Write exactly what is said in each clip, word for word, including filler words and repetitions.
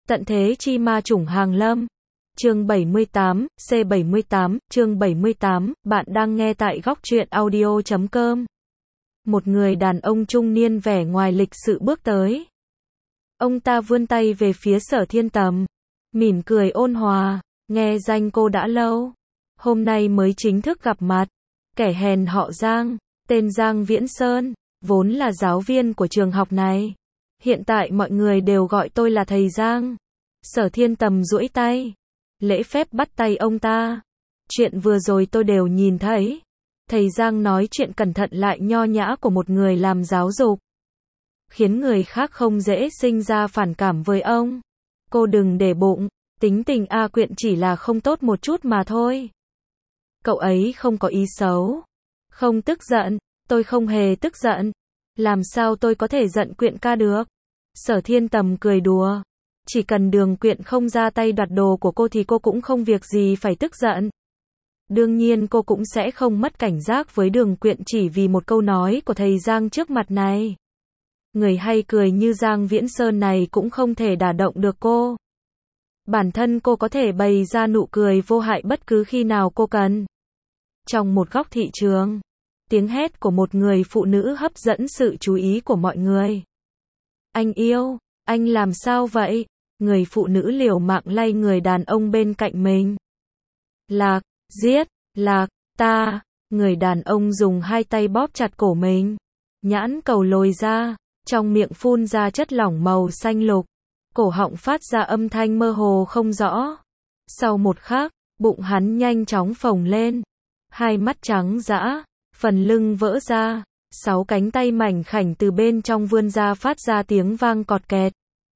Tận thế chi ma chủng hàng lâm. Chương bảy mươi tám, C bảy mươi tám, chương bảy mươi tám, bạn đang nghe tại góc truyện audio chấm com. Một người đàn ông trung niên vẻ ngoài lịch sự bước tới. Ông ta vươn tay về phía Sở Thiên Tầm, mỉm cười ôn hòa, nghe danh cô đã lâu. Hôm nay mới chính thức gặp mặt. Kẻ hèn họ Giang, tên Giang Viễn Sơn, vốn là giáo viên của trường học này. Hiện tại mọi người đều gọi tôi là thầy Giang. Sở Thiên Tầm duỗi tay, lễ phép bắt tay ông ta. Chuyện vừa rồi tôi đều nhìn thấy. Thầy Giang nói chuyện cẩn thận lại nho nhã của một người làm giáo dục, khiến người khác không dễ sinh ra phản cảm với ông. Cô đừng để bụng, tính tình A Quyện chỉ là không tốt một chút mà thôi. Cậu ấy không có ý xấu. Không tức giận, tôi không hề tức giận. Làm sao tôi có thể giận Quyện ca được? Sở Thiên Tầm cười đùa. Chỉ cần Đường Quyện không ra tay đoạt đồ của cô thì cô cũng không việc gì phải tức giận. Đương nhiên cô cũng sẽ không mất cảnh giác với Đường Quyện chỉ vì một câu nói của thầy Giang trước mặt này. Người hay cười như Giang Viễn Sơn này cũng không thể đả động được cô. Bản thân cô có thể bày ra nụ cười vô hại bất cứ khi nào cô cần. Trong một góc thị trường, tiếng hét của một người phụ nữ hấp dẫn sự chú ý của mọi người. Anh yêu, anh làm sao vậy? Người phụ nữ liều mạng lay người đàn ông bên cạnh mình. Lạc, giết, Lạc, ta. Người đàn ông dùng hai tay bóp chặt cổ mình. Nhãn cầu lồi ra, trong miệng phun ra chất lỏng màu xanh lục. Cổ họng phát ra âm thanh mơ hồ không rõ. Sau một khắc, bụng hắn nhanh chóng phồng lên. Hai mắt trắng dã, phần lưng vỡ ra. Sáu cánh tay mảnh khảnh từ bên trong vươn ra phát ra tiếng vang cọt kẹt.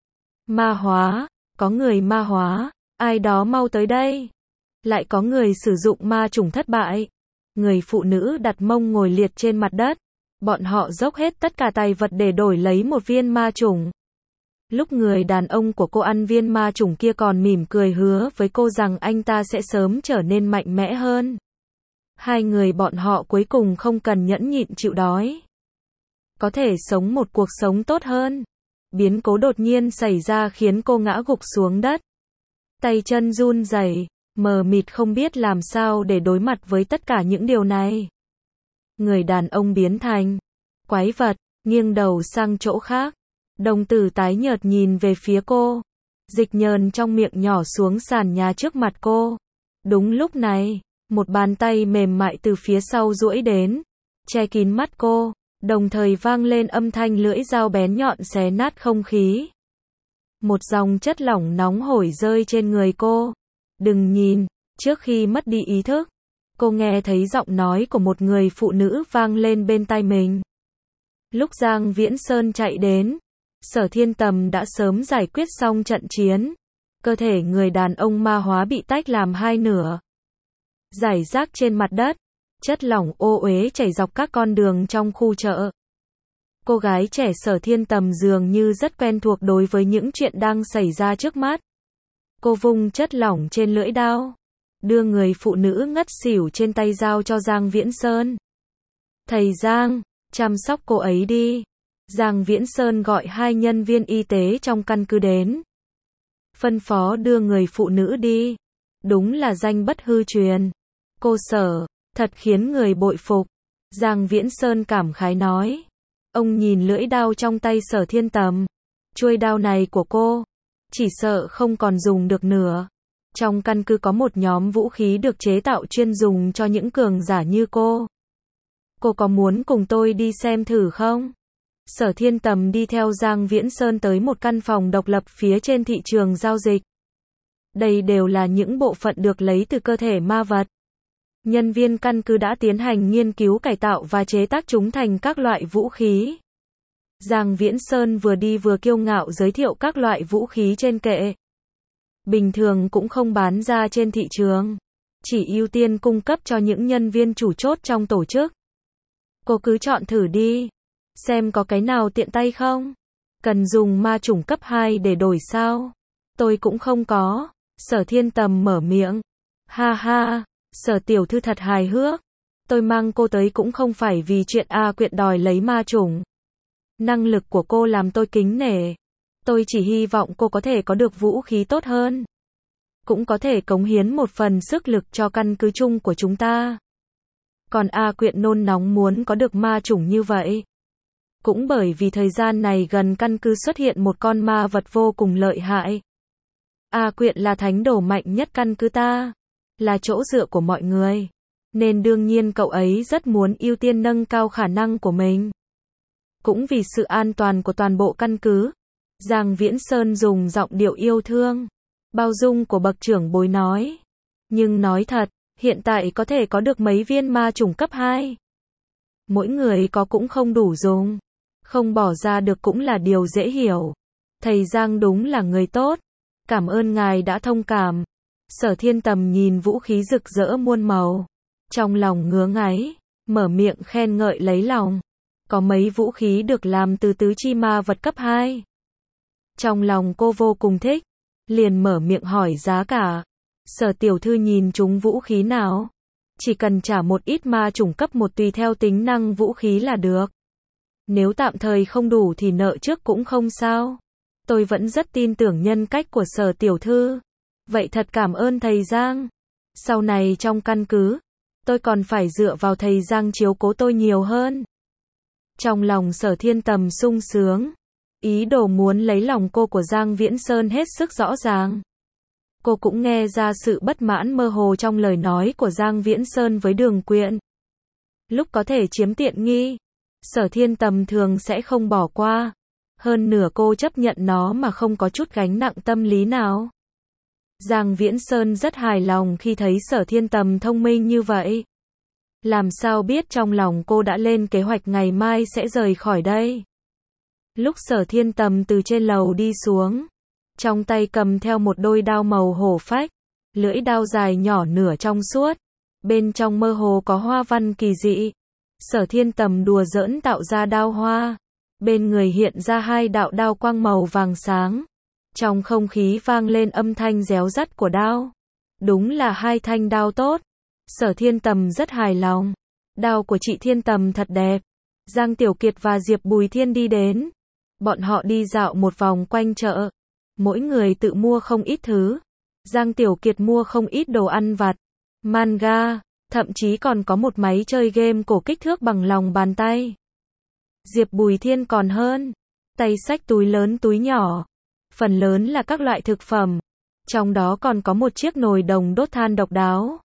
Ma hóa, có người ma hóa, ai đó mau tới đây. Lại có người sử dụng ma chủng thất bại. Người phụ nữ đặt mông ngồi liệt trên mặt đất. Bọn họ dốc hết tất cả tài vật để đổi lấy một viên ma chủng. Lúc người đàn ông của cô ăn viên ma chủng kia còn mỉm cười hứa với cô rằng anh ta sẽ sớm trở nên mạnh mẽ hơn. Hai người bọn họ cuối cùng không cần nhẫn nhịn chịu đói. Có thể sống một cuộc sống tốt hơn. Biến cố đột nhiên xảy ra khiến cô ngã gục xuống đất. Tay chân run rẩy, mờ mịt không biết làm sao để đối mặt với tất cả những điều này. Người đàn ông biến thành quái vật, nghiêng đầu sang chỗ khác. Đồng tử tái nhợt nhìn về phía cô. Dịch nhờn trong miệng nhỏ xuống sàn nhà trước mặt cô. Đúng lúc này, một bàn tay mềm mại từ phía sau duỗi đến, che kín mắt cô, đồng thời vang lên âm thanh lưỡi dao bén nhọn xé nát không khí. Một dòng chất lỏng nóng hổi rơi trên người cô. Đừng nhìn. Trước khi mất đi ý thức, cô nghe thấy giọng nói của một người phụ nữ vang lên bên tai mình. Lúc Giang Viễn Sơn chạy đến, Sở Thiên Tầm đã sớm giải quyết xong trận chiến. Cơ thể người đàn ông ma hóa bị tách làm hai nửa. Rải rác trên mặt đất, chất lỏng ô uế chảy dọc các con đường trong khu chợ. Cô gái trẻ Sở Thiên Tầm dường như rất quen thuộc đối với những chuyện đang xảy ra trước mắt. Cô vung chất lỏng trên lưỡi dao, đưa người phụ nữ ngất xỉu trên tay dao cho Giang Viễn Sơn. Thầy Giang, chăm sóc cô ấy đi. Giang Viễn Sơn gọi hai nhân viên y tế trong căn cứ đến. Phân phó đưa người phụ nữ đi. Đúng là danh bất hư truyền. Cô Sở, thật khiến người bội phục. Giang Viễn Sơn cảm khái nói. Ông nhìn lưỡi dao trong tay Sở Thiên Tầm. Chuôi dao này của cô, chỉ sợ không còn dùng được nữa. Trong căn cứ có một nhóm vũ khí được chế tạo chuyên dùng cho những cường giả như cô. Cô có muốn cùng tôi đi xem thử không? Sở Thiên Tầm đi theo Giang Viễn Sơn tới một căn phòng độc lập phía trên thị trường giao dịch. Đây đều là những bộ phận được lấy từ cơ thể ma vật. Nhân viên căn cứ đã tiến hành nghiên cứu cải tạo và chế tác chúng thành các loại vũ khí. Giang Viễn Sơn vừa đi vừa kiêu ngạo giới thiệu các loại vũ khí trên kệ. Bình thường cũng không bán ra trên thị trường. Chỉ ưu tiên cung cấp cho những nhân viên chủ chốt trong tổ chức. Cô cứ chọn thử đi. Xem có cái nào tiện tay không? Cần dùng ma chủng cấp hai để đổi sao? Tôi cũng không có. Sở Thiên Tầm mở miệng. Ha ha, Sở tiểu thư thật hài hước. Tôi mang cô tới cũng không phải vì chuyện A Quyện đòi lấy ma chủng. Năng lực của cô làm tôi kính nể. Tôi chỉ hy vọng cô có thể có được vũ khí tốt hơn. Cũng có thể cống hiến một phần sức lực cho căn cứ chung của chúng ta. Còn A Quyện nôn nóng muốn có được ma chủng như vậy. Cũng bởi vì thời gian này gần căn cứ xuất hiện một con ma vật vô cùng lợi hại. A Quyện là thánh đồ mạnh nhất căn cứ ta, là chỗ dựa của mọi người. Nên đương nhiên cậu ấy rất muốn ưu tiên nâng cao khả năng của mình. Cũng vì sự an toàn của toàn bộ căn cứ, Giang Viễn Sơn dùng giọng điệu yêu thương, bao dung của bậc trưởng bối nói. Nhưng nói thật, hiện tại có thể có được mấy viên ma chủng cấp hai. Mỗi người có cũng không đủ dùng. Không bỏ ra được cũng là điều dễ hiểu. Thầy Giang đúng là người tốt. Cảm ơn ngài đã thông cảm. Sở Thiên Tầm nhìn vũ khí rực rỡ muôn màu. Trong lòng ngứa ngáy, mở miệng khen ngợi lấy lòng. Có mấy vũ khí được làm từ tứ chi ma vật cấp hai. Trong lòng cô vô cùng thích. Liền mở miệng hỏi giá cả. Sở tiểu thư nhìn chúng vũ khí nào? Chỉ cần trả một ít ma chủng cấp một tùy theo tính năng vũ khí là được. Nếu tạm thời không đủ thì nợ trước cũng không sao. Tôi vẫn rất tin tưởng nhân cách của Sở tiểu thư. Vậy thật cảm ơn thầy Giang. Sau này trong căn cứ, tôi còn phải dựa vào thầy Giang chiếu cố tôi nhiều hơn. Trong lòng Sở Thiên Tầm sung sướng. Ý đồ muốn lấy lòng cô của Giang Viễn Sơn hết sức rõ ràng. Cô cũng nghe ra sự bất mãn mơ hồ trong lời nói của Giang Viễn Sơn với Đường Quyện. Lúc có thể chiếm tiện nghi, Sở Thiên Tầm thường sẽ không bỏ qua. Hơn nửa cô chấp nhận nó mà không có chút gánh nặng tâm lý nào. Giang Viễn Sơn rất hài lòng khi thấy Sở Thiên Tầm thông minh như vậy. Làm sao biết trong lòng cô đã lên kế hoạch ngày mai sẽ rời khỏi đây. Lúc Sở Thiên Tầm từ trên lầu đi xuống, trong tay cầm theo một đôi đao màu hổ phách, lưỡi đao dài nhỏ nửa trong suốt, bên trong mơ hồ có hoa văn kỳ dị. Sở Thiên Tầm đùa giỡn tạo ra đao hoa, bên người hiện ra hai đạo đao quang màu vàng sáng. Trong không khí vang lên âm thanh réo rắt của đao. Đúng là hai thanh đao tốt. Sở Thiên Tầm rất hài lòng. Đao của chị Thiên Tầm thật đẹp. Giang Tiểu Kiệt và Diệp Bùi Thiên đi đến. Bọn họ đi dạo một vòng quanh chợ. Mỗi người tự mua không ít thứ. Giang Tiểu Kiệt mua không ít đồ ăn vặt, manga, thậm chí còn có một máy chơi game cổ kích thước bằng lòng bàn tay. Diệp Bùi Thiên còn hơn. Tay xách túi lớn túi nhỏ. Phần lớn là các loại thực phẩm. Trong đó còn có một chiếc nồi đồng đốt than độc đáo.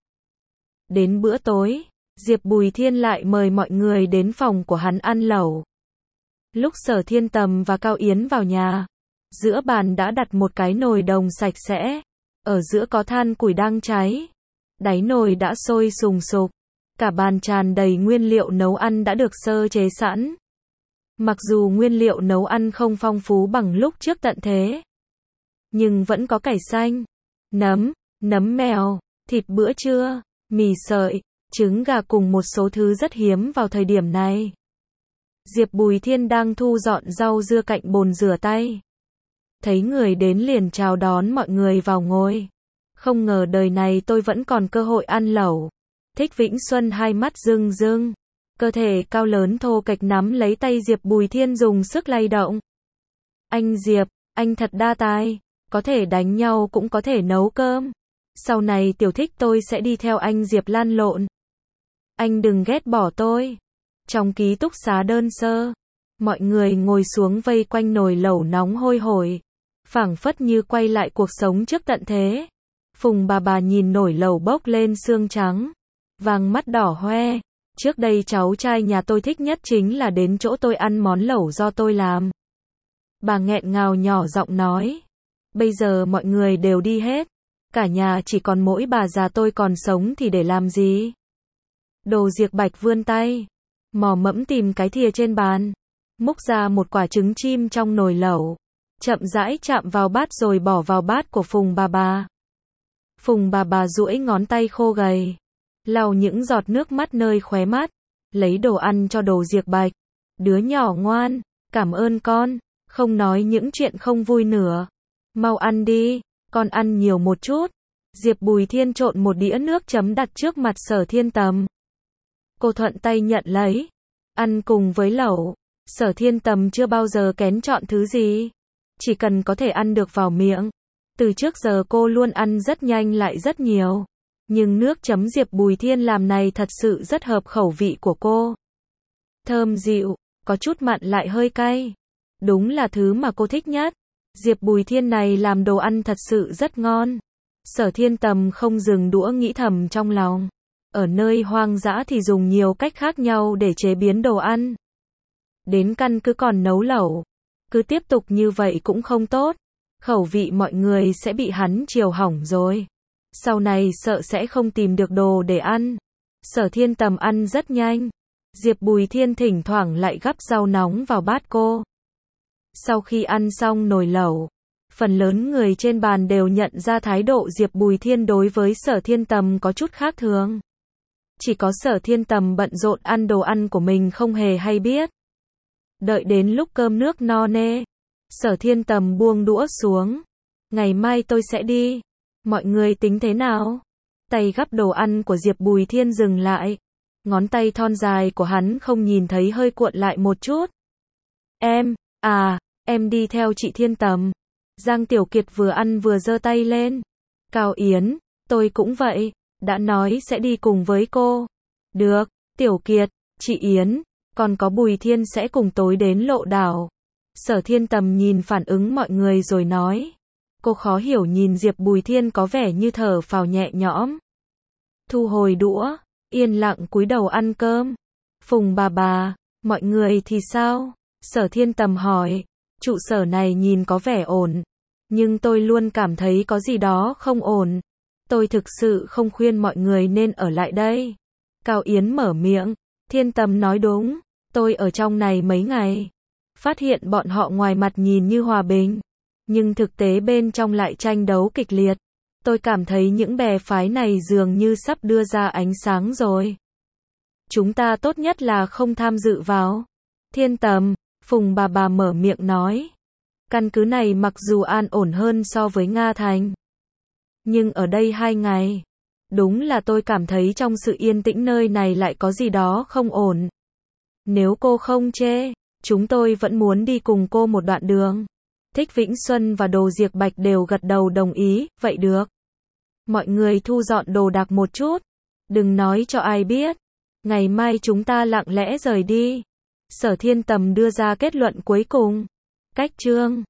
Đến bữa tối, Diệp Bùi Thiên lại mời mọi người đến phòng của hắn ăn lẩu. Lúc Sở Thiên Tầm và Cao Yến vào nhà, giữa bàn đã đặt một cái nồi đồng sạch sẽ. Ở giữa có than củi đang cháy. Đáy nồi đã sôi sùng sục. Cả bàn tràn đầy nguyên liệu nấu ăn đã được sơ chế sẵn. Mặc dù nguyên liệu nấu ăn không phong phú bằng lúc trước tận thế, nhưng vẫn có cải xanh, nấm, nấm mèo, thịt bữa trưa, mì sợi, trứng gà cùng một số thứ rất hiếm vào thời điểm này. Diệp Bùi Thiên đang thu dọn rau dưa cạnh bồn rửa tay. Thấy người đến liền chào đón mọi người vào ngồi. Không ngờ đời này tôi vẫn còn cơ hội ăn lẩu. Thích Vĩnh Xuân hai mắt rưng rưng. Cơ thể cao lớn thô kệch nắm lấy tay Diệp Bùi Thiên dùng sức lay động. Anh Diệp, anh thật đa tài. Có thể đánh nhau cũng có thể nấu cơm. Sau này tiểu thích tôi sẽ đi theo anh Diệp lăn lộn. Anh đừng ghét bỏ tôi. Trong ký túc xá đơn sơ, mọi người ngồi xuống vây quanh nồi lẩu nóng hôi hổi, phảng phất như quay lại cuộc sống trước tận thế. Phùng bà bà nhìn nồi lẩu bốc lên xương trắng, vàng mắt đỏ hoe. Trước đây cháu trai nhà tôi thích nhất chính là đến chỗ tôi ăn món lẩu do tôi làm. Bà nghẹn ngào nhỏ giọng nói. Bây giờ mọi người đều đi hết. Cả nhà chỉ còn mỗi bà già tôi còn sống thì để làm gì? Đồ Diệp Bạch vươn tay, mò mẫm tìm cái thìa trên bàn, múc ra một quả trứng chim trong nồi lẩu, chậm rãi chạm vào bát rồi bỏ vào bát của Phùng bà bà. Phùng bà bà duỗi ngón tay khô gầy, lau những giọt nước mắt nơi khóe mắt, lấy đồ ăn cho Đồ Diệp Bạch. Đứa nhỏ ngoan, cảm ơn con, không nói những chuyện không vui nữa. Mau ăn đi, con ăn nhiều một chút. Diệp Bùi Thiên trộn một đĩa nước chấm đặt trước mặt Sở Thiên Tầm. Cô thuận tay nhận lấy, ăn cùng với lẩu. Sở Thiên Tầm chưa bao giờ kén chọn thứ gì. chỉ cần có thể ăn được vào miệng. Từ trước giờ cô luôn ăn rất nhanh lại rất nhiều. Nhưng nước chấm Diệp Bùi Thiên làm này thật sự rất hợp khẩu vị của cô. Thơm dịu, có chút mặn lại hơi cay. Đúng là thứ mà cô thích nhất. Diệp Bùi Thiên này làm đồ ăn thật sự rất ngon. Sở Thiên Tầm không dừng đũa nghĩ thầm trong lòng. Ở nơi hoang dã thì dùng nhiều cách khác nhau để chế biến đồ ăn. Đến căn cứ còn nấu lẩu. Cứ tiếp tục như vậy cũng không tốt. Khẩu vị mọi người sẽ bị hắn chiều hỏng rồi. Sau này sợ sẽ không tìm được đồ để ăn. Sở Thiên Tầm ăn rất nhanh. Diệp Bùi Thiên thỉnh thoảng lại gắp rau nóng vào bát cô. Sau khi ăn xong nồi lẩu, phần lớn người trên bàn đều nhận ra thái độ Diệp Bùi Thiên đối với Sở Thiên Tầm có chút khác thường. Chỉ có Sở Thiên Tầm bận rộn ăn đồ ăn của mình không hề hay biết. Đợi đến lúc cơm nước no nê, Sở Thiên Tầm buông đũa xuống. Ngày mai tôi sẽ đi. Mọi người tính thế nào? Tay gắp đồ ăn của Diệp Bùi Thiên dừng lại. Ngón tay thon dài của hắn không nhìn thấy hơi cuộn lại một chút. Em, à, em đi theo chị Thiên Tầm. Giang Tiểu Kiệt vừa ăn vừa giơ tay lên. Cao Yến, tôi cũng vậy, đã nói sẽ đi cùng với cô. Được, Tiểu Kiệt, chị Yến, còn có Bùi Thiên sẽ cùng tối đến Lộ Đảo. Sở Thiên Tầm nhìn phản ứng mọi người rồi nói. Cô khó hiểu nhìn Diệp Bùi Thiên có vẻ như thở phào nhẹ nhõm. Thu hồi đũa, yên lặng cúi đầu ăn cơm. Phùng bà bà, mọi người thì sao? Sở Thiên Tầm hỏi. Trụ sở này nhìn có vẻ ổn. Nhưng tôi luôn cảm thấy có gì đó không ổn. Tôi thực sự không khuyên mọi người nên ở lại đây. Cao Yến mở miệng. Thiên Tầm nói đúng. Tôi ở trong này mấy ngày. Phát hiện bọn họ ngoài mặt nhìn như hòa bình. Nhưng thực tế bên trong lại tranh đấu kịch liệt. Tôi cảm thấy những bè phái này dường như sắp đưa ra ánh sáng rồi. Chúng ta tốt nhất là không tham dự vào. Thiên Tầm, Phùng bà bà mở miệng nói. Căn cứ này mặc dù an ổn hơn so với Nga Thành. Nhưng ở đây hai ngày. Đúng là tôi cảm thấy trong sự yên tĩnh nơi này lại có gì đó không ổn. Nếu cô không chê, chúng tôi vẫn muốn đi cùng cô một đoạn đường. Thích Vĩnh Xuân và Đồ Diệc Bạch đều gật đầu đồng ý, vậy được. Mọi người thu dọn đồ đạc một chút. Đừng nói cho ai biết. Ngày mai chúng ta lặng lẽ rời đi. Sở Thiên Tầm đưa ra kết luận cuối cùng. Cách chương